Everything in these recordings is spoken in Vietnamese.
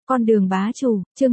Con đường bá chủ, chương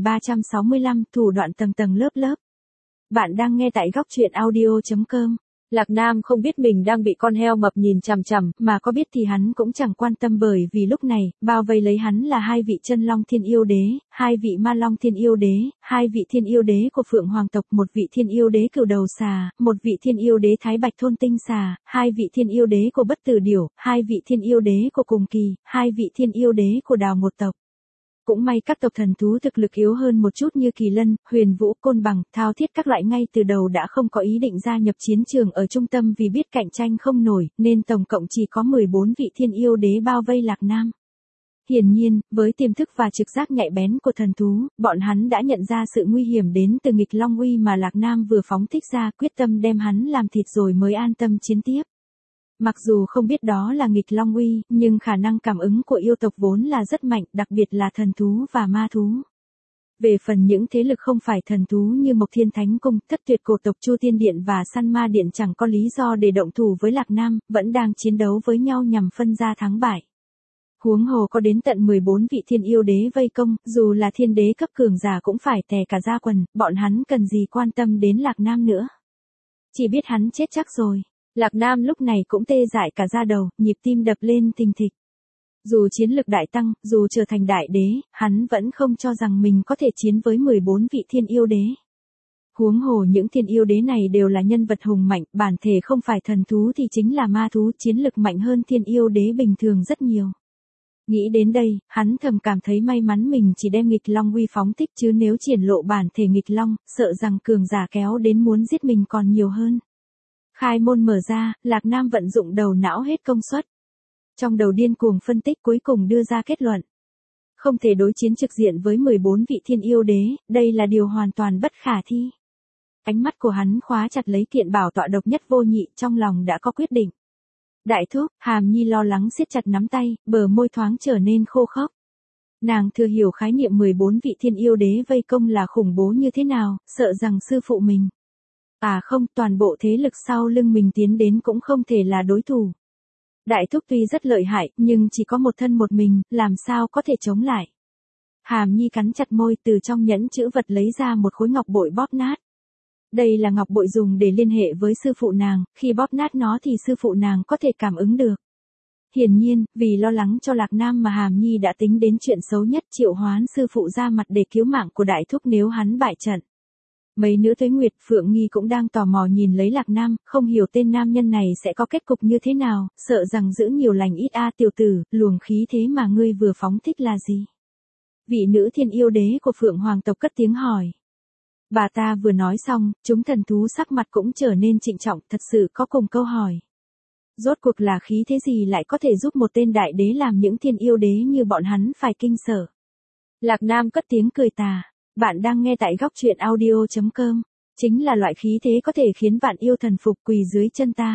1365, thủ đoạn tầng tầng lớp lớp. Bạn đang nghe tại góc truyện audio.com. Lạc Nam không biết mình đang bị con heo mập nhìn chằm chằm, mà có biết thì hắn cũng chẳng quan tâm, bởi vì lúc này, bao vây lấy hắn là hai vị chân long thiên yêu đế, hai vị ma long thiên yêu đế, hai vị thiên yêu đế của Phượng Hoàng tộc, một vị thiên yêu đế cửu đầu xà, một vị thiên yêu đế thái bạch thôn tinh xà, hai vị thiên yêu đế của bất tử điểu, hai vị thiên yêu đế của cùng kỳ, hai vị thiên yêu đế của đào một tộc. Cũng may các tộc thần thú thực lực yếu hơn một chút như kỳ lân, huyền vũ, côn bằng, thao thiết các loại ngay từ đầu đã không có ý định gia nhập chiến trường ở trung tâm, vì biết cạnh tranh không nổi, nên tổng cộng chỉ có 14 vị thiên yêu đế bao vây Lạc Nam. Hiển nhiên, với tiềm thức và trực giác nhạy bén của thần thú, bọn hắn đã nhận ra sự nguy hiểm đến từ nghịch long uy mà Lạc Nam vừa phóng thích ra, quyết tâm đem hắn làm thịt rồi mới an tâm chiến tiếp. Mặc dù không biết đó là nghịch long uy, nhưng khả năng cảm ứng của yêu tộc vốn là rất mạnh, đặc biệt là thần thú và ma thú. Về phần những thế lực không phải thần thú như Mộc Thiên Thánh Cung, Thất Tuyệt Cổ tộc, Chu Tiên Điện và Săn Ma Điện chẳng có lý do để động thủ với Lạc Nam, vẫn đang chiến đấu với nhau nhằm phân ra thắng bại. Huống hồ có đến tận 14 vị thiên yêu đế vây công, dù là thiên đế cấp cường giả cũng phải tè cả da quần, bọn hắn cần gì quan tâm đến Lạc Nam nữa. Chỉ biết hắn chết chắc rồi. Lạc Nam lúc này cũng tê dại cả da đầu, nhịp tim đập lên thình thịch. Dù chiến lực đại tăng, dù trở thành đại đế, hắn vẫn không cho rằng mình có thể chiến với 14 vị thiên yêu đế. Huống hồ những thiên yêu đế này đều là nhân vật hùng mạnh, bản thể không phải thần thú thì chính là ma thú, chiến lực mạnh hơn thiên yêu đế bình thường rất nhiều. Nghĩ đến đây, hắn thầm cảm thấy may mắn mình chỉ đem nghịch long uy phóng thích, chứ nếu triển lộ bản thể nghịch long, sợ rằng cường giả kéo đến muốn giết mình còn nhiều hơn. Khai môn mở ra, Lạc Nam vận dụng đầu não hết công suất. Trong đầu điên cuồng phân tích, cuối cùng đưa ra kết luận. Không thể đối chiến trực diện với 14 vị thiên yêu đế, đây là điều hoàn toàn bất khả thi. Ánh mắt của hắn khóa chặt lấy kiện bảo tọa độc nhất vô nhị, trong lòng đã có quyết định. Đại thúc, Hàm Nhi lo lắng siết chặt nắm tay, bờ môi thoáng trở nên khô khốc. Nàng thừa hiểu khái niệm 14 vị thiên yêu đế vây công là khủng bố như thế nào, sợ rằng sư phụ mình. À không, toàn bộ thế lực sau lưng mình tiến đến cũng không thể là đối thủ. Đại thúc tuy rất lợi hại, nhưng chỉ có một thân một mình, làm sao có thể chống lại. Hàm Nhi cắn chặt môi, từ trong nhẫn chữ vật lấy ra một khối ngọc bội bóp nát. Đây là ngọc bội dùng để liên hệ với sư phụ nàng, khi bóp nát nó thì sư phụ nàng có thể cảm ứng được. Hiển nhiên, vì lo lắng cho Lạc Nam mà Hàm Nhi đã tính đến chuyện xấu nhất, triệu hoán sư phụ ra mặt để cứu mạng của đại thúc nếu hắn bại trận. Mấy nữ Tuế Nguyệt, Phượng Nghi cũng đang tò mò nhìn lấy Lạc Nam, không hiểu tên nam nhân này sẽ có kết cục như thế nào, sợ rằng giữ nhiều lành ít. Tiểu tử, luồng khí thế mà ngươi vừa phóng thích là gì? Vị nữ thiên yêu đế của Phượng Hoàng tộc cất tiếng hỏi. Bà ta vừa nói xong, chúng thần thú sắc mặt cũng trở nên trịnh trọng, thật sự có cùng câu hỏi. Rốt cuộc là khí thế gì lại có thể giúp một tên đại đế làm những thiên yêu đế như bọn hắn phải kinh sợ? Lạc Nam cất tiếng cười tà. Bạn đang nghe tại góc truyện audio.com. Chính là loại khí thế có thể khiến vạn yêu thần phục, quỳ dưới chân ta.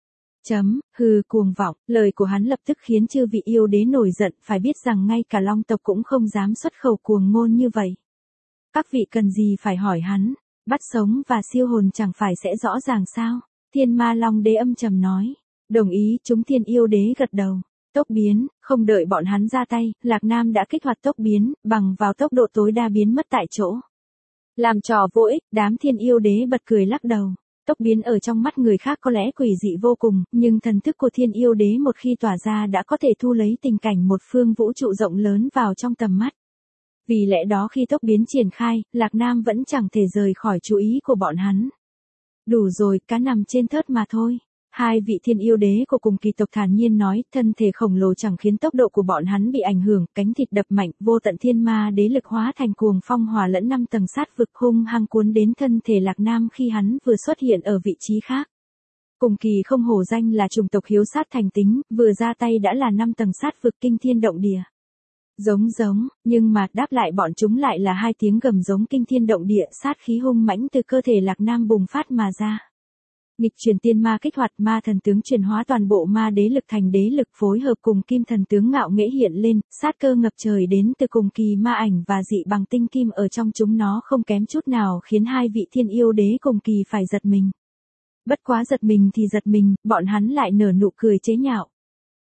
Hừ, cuồng vọng, lời của hắn lập tức khiến chư vị yêu đế nổi giận, phải biết rằng ngay cả long tộc cũng không dám xuất khẩu cuồng ngôn như vậy. Các vị cần gì phải hỏi hắn, bắt sống và siêu hồn chẳng phải sẽ rõ ràng sao? Thiên Ma Long đế âm trầm nói. Đồng ý, chúng thiên yêu đế gật đầu. Tốc biến, không đợi bọn hắn ra tay, Lạc Nam đã kích hoạt tốc biến, bằng vào tốc độ tối đa biến mất tại chỗ. Làm trò vô ích, đám thiên yêu đế bật cười lắc đầu. Tốc biến ở trong mắt người khác có lẽ quỷ dị vô cùng, nhưng thần thức của thiên yêu đế một khi tỏa ra đã có thể thu lấy tình cảnh một phương vũ trụ rộng lớn vào trong tầm mắt. Vì lẽ đó khi tốc biến triển khai, Lạc Nam vẫn chẳng thể rời khỏi chú ý của bọn hắn. Đủ rồi, cá nằm trên thớt mà thôi. Hai vị thiên yêu đế của cùng kỳ tộc thản nhiên nói, thân thể khổng lồ chẳng khiến tốc độ của bọn hắn bị ảnh hưởng, cánh thịt đập mạnh, vô tận thiên ma đế lực hóa thành cuồng phong hòa lẫn 5 tầng sát vực hung hăng cuốn đến thân thể Lạc Nam khi hắn vừa xuất hiện ở vị trí khác. Cùng kỳ không hổ danh là chủng tộc hiếu sát thành tính, vừa ra tay đã là 5 tầng sát vực kinh thiên động địa. Giống, nhưng mà đáp lại bọn chúng lại là hai tiếng gầm giống kinh thiên động địa, sát khí hung mãnh từ cơ thể Lạc Nam bùng phát mà ra. Nghịch truyền tiên ma kích hoạt, ma thần tướng chuyển hóa toàn bộ ma đế lực thành đế lực, phối hợp cùng kim thần tướng ngạo nghễ hiện lên, sát cơ ngập trời đến từ cùng kỳ ma ảnh và dị bằng tinh kim ở trong chúng nó không kém chút nào, khiến hai vị thiên yêu đế cùng kỳ phải giật mình. Bất quá giật mình thì giật mình, bọn hắn lại nở nụ cười chế nhạo.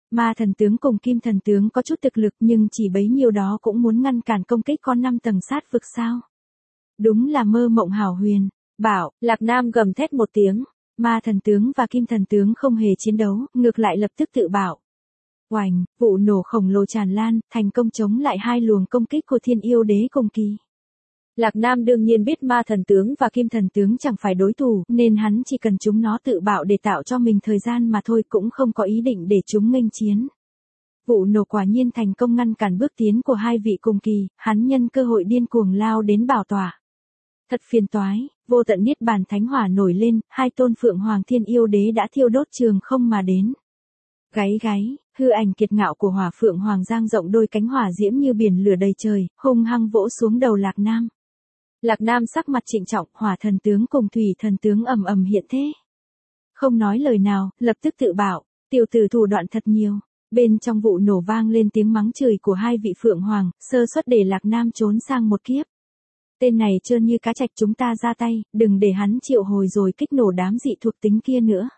Ma thần tướng cùng kim thần tướng có chút thực lực nhưng chỉ bấy nhiêu đó cũng muốn ngăn cản công kích con 5 tầng sát vực sao. Đúng là mơ mộng hảo huyền. Bảo, Lạc Nam gầm thét một tiếng. Ma thần tướng và kim thần tướng không hề chiến đấu, ngược lại lập tức tự bảo. Oành, vụ nổ khổng lồ tràn lan, thành công chống lại hai luồng công kích của Thiên Yêu Đế cùng kỳ. Lạc Nam đương nhiên biết ma thần tướng và kim thần tướng chẳng phải đối thủ, nên hắn chỉ cần chúng nó tự bạo để tạo cho mình thời gian mà thôi, cũng không có ý định để chúng nghênh chiến. Vụ nổ quả nhiên thành công ngăn cản bước tiến của hai vị cùng kỳ, hắn nhân cơ hội điên cuồng lao đến bảo tọa. Thật phiền toái, vô tận niết bàn thánh hỏa nổi lên, hai tôn phượng hoàng thiên yêu đế đã thiêu đốt trường không mà đến. Gáy gáy, hư ảnh kiệt ngạo của hỏa phượng hoàng dang rộng đôi cánh hỏa diễm như biển lửa đầy trời, hung hăng vỗ xuống đầu Lạc Nam. Lạc Nam sắc mặt trịnh trọng, hỏa thần tướng cùng thủy thần tướng ầm ầm hiện thế. Không nói lời nào, lập tức tự bảo, tiểu tử thủ đoạn thật nhiều. Bên trong vụ nổ vang lên tiếng mắng chửi của hai vị phượng hoàng, sơ suất để Lạc Nam trốn sang một kiếp. Tên này trơn như cá trạch, chúng ta ra tay, đừng để hắn triệu hồi rồi kích nổ đám dị thuộc tính kia nữa.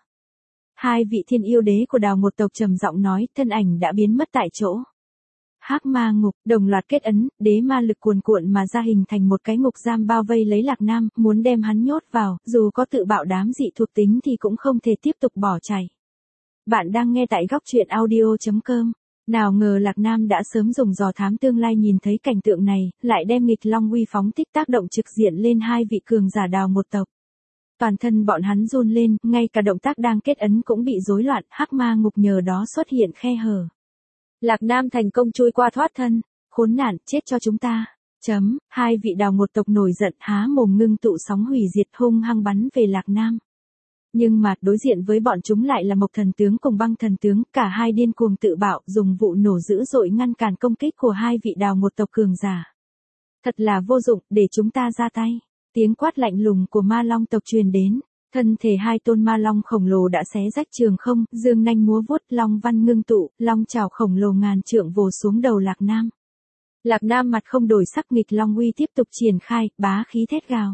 Hai vị thiên yêu đế của Đào Ngột tộc trầm giọng nói, thân ảnh đã biến mất tại chỗ. Hắc ma ngục, đồng loạt kết ấn, đế ma lực cuồn cuộn mà ra hình thành một cái ngục giam bao vây lấy Lạc Nam, muốn đem hắn nhốt vào, dù có tự bạo đám dị thuộc tính thì cũng không thể tiếp tục bỏ chạy. Bạn đang nghe tại góc truyện audio.com. Nào ngờ Lạc Nam đã sớm dùng dò thám tương lai nhìn thấy cảnh tượng này, lại đem nghịch long uy phóng thích tác động trực diện lên hai vị cường giả Đào Ngột tộc. Toàn thân bọn hắn run lên, ngay cả động tác đang kết ấn cũng bị rối loạn, hắc ma ngục nhờ đó xuất hiện khe hở. Lạc Nam thành công chui qua thoát thân, khốn nạn, chết cho chúng ta. Hai vị Đào Ngột tộc nổi giận há mồm ngưng tụ sóng hủy diệt hung hăng bắn về Lạc Nam. Nhưng mà, đối diện với bọn chúng lại là Mộc thần tướng cùng Băng thần tướng, cả hai điên cuồng tự bạo, dùng vụ nổ dữ dội ngăn cản công kích của hai vị Đào Ngột tộc cường giả. Thật là vô dụng, để chúng ta ra tay. Tiếng quát lạnh lùng của ma long tộc truyền đến. Thân thể hai tôn ma long khổng lồ đã xé rách trường không, dương nanh múa vuốt, long văn ngưng tụ, long chảo khổng lồ ngàn trượng vồ xuống đầu Lạc Nam. Lạc Nam mặt không đổi sắc, nghịch long uy tiếp tục triển khai, bá khí thét gào.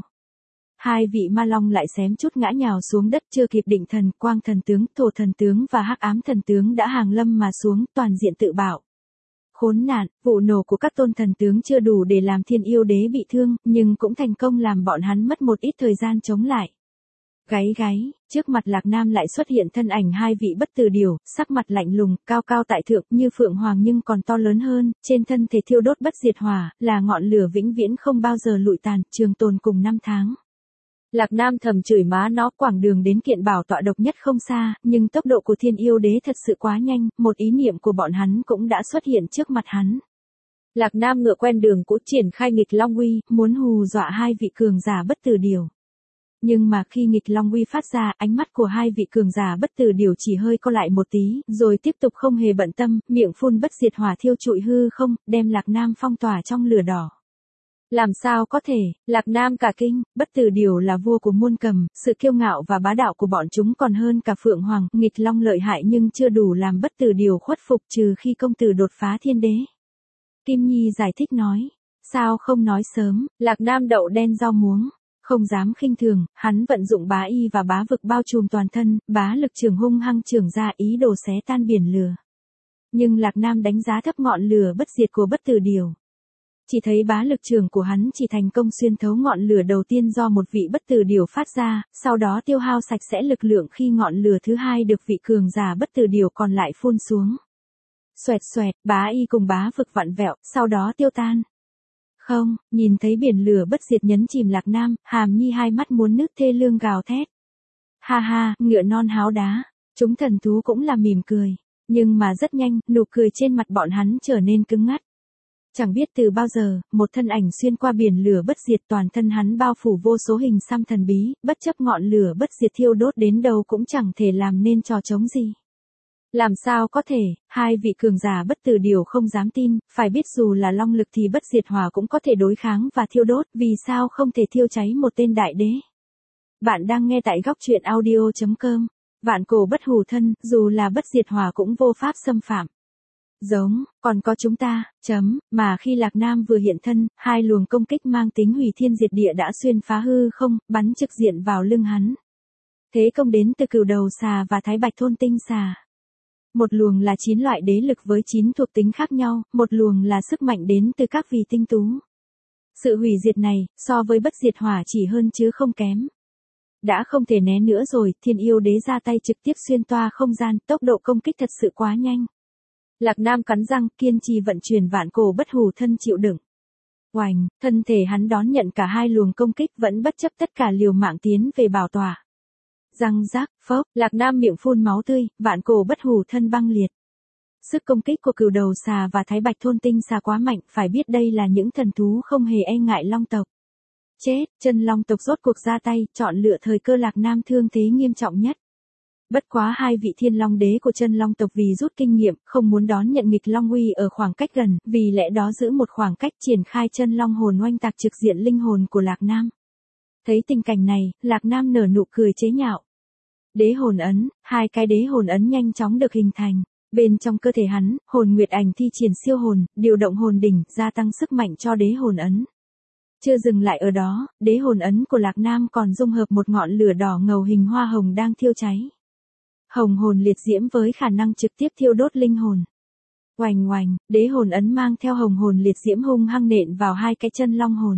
Hai vị ma long lại xém chút ngã nhào xuống đất, chưa kịp định thần, quang thần tướng, thổ thần tướng và hắc ám thần tướng đã hàng lâm mà xuống, toàn diện tự bạo. Khốn nạn, vụ nổ của các tôn thần tướng chưa đủ để làm thiên yêu đế bị thương, nhưng cũng thành công làm bọn hắn mất một ít thời gian chống lại. Gáy gáy, trước mặt Lạc Nam lại xuất hiện thân ảnh hai vị bất tử điểu, sắc mặt lạnh lùng, cao cao tại thượng, như phượng hoàng nhưng còn to lớn hơn, trên thân thể thiêu đốt bất diệt hỏa, là ngọn lửa vĩnh viễn không bao giờ lụi tàn, trường tồn cùng năm tháng. Lạc Nam thầm chửi má nó, quảng đường đến kiện bảo tọa độc nhất không xa, nhưng tốc độ của thiên yêu đế thật sự quá nhanh, một ý niệm của bọn hắn cũng đã xuất hiện trước mặt hắn. Lạc Nam ngựa quen đường cũ triển khai nghịch long uy, muốn hù dọa hai vị cường giả bất tử điểu. Nhưng mà khi nghịch long uy phát ra, ánh mắt của hai vị cường giả bất tử điểu chỉ hơi co lại một tí, rồi tiếp tục không hề bận tâm, miệng phun bất diệt hỏa thiêu trụi hư không, đem Lạc Nam phong tỏa trong lửa đỏ. Làm sao có thể, Lạc Nam cả kinh, bất tử điểu là vua của muôn cầm, sự kiêu ngạo và bá đạo của bọn chúng còn hơn cả phượng hoàng, nghịch long lợi hại nhưng chưa đủ làm bất tử điểu khuất phục, trừ khi công tử đột phá thiên đế. Kim Nhi giải thích nói, sao không nói sớm, Lạc Nam đậu đen rau muống. Không dám khinh thường, hắn vận dụng bá y và bá vực bao trùm toàn thân, bá lực trường hung hăng trường ra ý đồ xé tan biển lửa. Nhưng Lạc Nam đánh giá thấp ngọn lửa bất diệt của bất tử điểu. Chỉ thấy bá lực trường của hắn chỉ thành công xuyên thấu ngọn lửa đầu tiên do một vị bất tử điểu phát ra, sau đó tiêu hao sạch sẽ lực lượng khi ngọn lửa thứ hai được vị cường giả bất tử điểu còn lại phun xuống. Xoẹt xoẹt, bá y cùng bá vực vặn vẹo, sau đó tiêu tan. Không, nhìn thấy biển lửa bất diệt nhấn chìm Lạc Nam, Hàm Nhi hai mắt muốn nứt thê lương gào thét. Ha ha, ngựa non háo đá, chúng thần thú cũng là mỉm cười. Nhưng mà rất nhanh, nụ cười trên mặt bọn hắn trở nên cứng ngắt. Chẳng biết từ bao giờ, một thân ảnh xuyên qua biển lửa bất diệt, toàn thân hắn bao phủ vô số hình xăm thần bí, bất chấp ngọn lửa bất diệt thiêu đốt đến đâu cũng chẳng thể làm nên trò trống gì. Làm sao có thể, hai vị cường giả bất tử điểu không dám tin, phải biết dù là long lực thì bất diệt hỏa cũng có thể đối kháng và thiêu đốt, vì sao không thể thiêu cháy một tên đại đế. Bạn đang nghe tại góc truyện audio.com. Vạn cổ bất hủ thân, dù là bất diệt hỏa cũng vô pháp xâm phạm. Giống, còn có chúng ta, mà khi Lạc Nam vừa hiện thân, hai luồng công kích mang tính hủy thiên diệt địa đã xuyên phá hư không, bắn trực diện vào lưng hắn. Thế công đến từ cửu đầu xà và thái bạch thôn tinh xà. Một luồng là 9 loại đế lực với 9 thuộc tính khác nhau, một luồng là sức mạnh đến từ các vì tinh tú. Sự hủy diệt này, so với bất diệt hỏa chỉ hơn chứ không kém. Đã không thể né nữa rồi, thiên yêu đế ra tay trực tiếp xuyên toa không gian, tốc độ công kích thật sự quá nhanh. Lạc Nam cắn răng, kiên trì vận chuyển vạn cổ bất hủ thân chịu đựng. Oành, thân thể hắn đón nhận cả hai luồng công kích vẫn bất chấp tất cả liều mạng tiến về bảo tọa. Răng rác, phốc, Lạc Nam miệng phun máu tươi, vạn cổ bất hủ thân băng liệt. Sức công kích của cừu đầu xà và thái bạch thôn tinh xà quá mạnh, phải biết đây là những thần thú không hề e ngại long tộc. Chết, chân long tộc rốt cuộc ra tay, chọn lựa thời cơ Lạc Nam thương thế nghiêm trọng nhất. Bất quá hai vị thiên long đế của chân long tộc vì rút kinh nghiệm, không muốn đón nhận nghịch long uy ở khoảng cách gần, vì lẽ đó giữ một khoảng cách triển khai chân long hồn oanh tạc trực diện linh hồn của Lạc Nam. Thấy tình cảnh này, Lạc Nam nở nụ cười chế nhạo. Đế hồn ấn, hai cái đế hồn ấn nhanh chóng được hình thành. Bên trong cơ thể hắn, hồn nguyệt ảnh thi triển siêu hồn, điều động hồn đỉnh, gia tăng sức mạnh cho đế hồn ấn. Chưa dừng lại ở đó, đế hồn ấn của Lạc Nam còn dung hợp một ngọn lửa đỏ ngầu hình hoa hồng đang thiêu cháy. Hồng hồn liệt diễm với khả năng trực tiếp thiêu đốt linh hồn. Oành oành, đế hồn ấn mang theo hồng hồn liệt diễm hung hăng nện vào hai cái chân long hồn.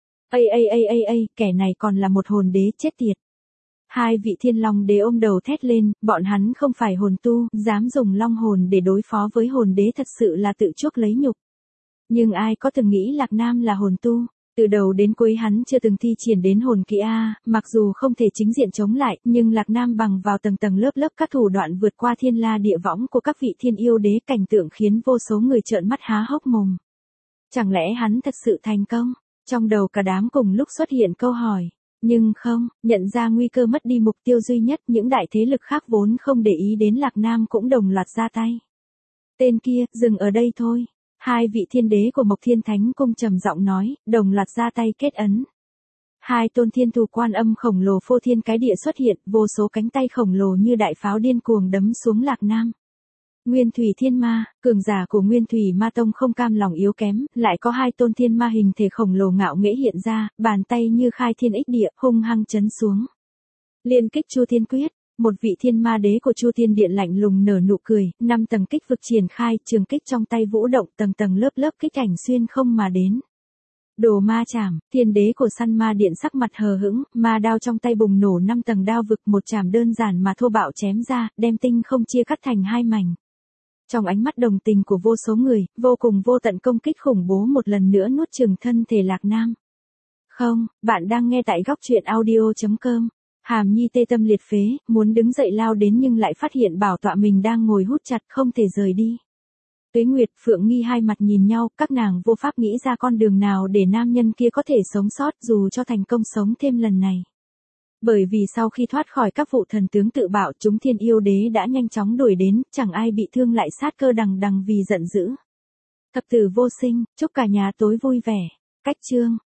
Kẻ này còn là một hồn đế chết tiệt. Hai vị thiên long đế ôm đầu thét lên, bọn hắn không phải hồn tu, dám dùng long hồn để đối phó với hồn đế thật sự là tự chuốc lấy nhục. Nhưng ai có từng nghĩ Lạc Nam là hồn tu, từ đầu đến cuối hắn chưa từng thi triển đến hồn kỹ A, mặc dù không thể chính diện chống lại, nhưng Lạc Nam bằng vào tầng tầng lớp lớp các thủ đoạn vượt qua thiên la địa võng của các vị thiên yêu đế, cảnh tượng khiến vô số người trợn mắt há hốc mồm. Chẳng lẽ hắn thật sự thành công? Trong đầu cả đám cùng lúc xuất hiện câu hỏi. Nhưng không, nhận ra nguy cơ mất đi mục tiêu duy nhất, những đại thế lực khác vốn không để ý đến Lạc Nam cũng đồng loạt ra tay. Tên kia, dừng ở đây thôi. Hai vị thiên đế của Mộc Thiên Thánh Cung trầm giọng nói, đồng loạt ra tay kết ấn. Hai tôn thiên thù quan âm khổng lồ phô thiên cái địa xuất hiện, vô số cánh tay khổng lồ như đại pháo điên cuồng đấm xuống Lạc Nam. Nguyên Thủy Thiên Ma, cường giả của Nguyên Thủy Ma Tông không cam lòng yếu kém, lại có hai tôn thiên ma hình thể khổng lồ ngạo nghễ hiện ra, bàn tay như khai thiên ích địa, hung hăng chấn xuống. Liên kích Chu Thiên Quyết, một vị thiên ma đế của Chu Thiên Điện lạnh lùng nở nụ cười, 5 tầng kích vực triển khai, trường kích trong tay vũ động, tầng tầng lớp lớp kích ảnh xuyên không mà đến. Đồ ma chảm, thiên đế của Săn Ma Điện sắc mặt hờ hững, ma đao trong tay bùng nổ 5 tầng đao vực, một chảm đơn giản mà thô bạo chém ra, đem tinh không chia cắt thành hai mảnh. Trong ánh mắt đồng tình của vô số người, vô cùng vô tận công kích khủng bố một lần nữa nuốt chửng thân thể Lạc Nam. Không, bạn đang nghe tại góc truyện audio.com. Hàm Nhi tê tâm liệt phế, muốn đứng dậy lao đến nhưng lại phát hiện bảo tọa mình đang ngồi hút chặt không thể rời đi. Tuế Nguyệt, Phượng Nghi hai mặt nhìn nhau, các nàng vô pháp nghĩ ra con đường nào để nam nhân kia có thể sống sót dù cho thành công sống thêm lần này. Bởi vì sau khi thoát khỏi các vụ thần tướng tự bạo, chúng thiên yêu đế đã nhanh chóng đuổi đến, chẳng ai bị thương lại sát cơ đằng đằng vì giận dữ. Thập tử vô sinh, chúc cả nhà tối vui vẻ. Cách chương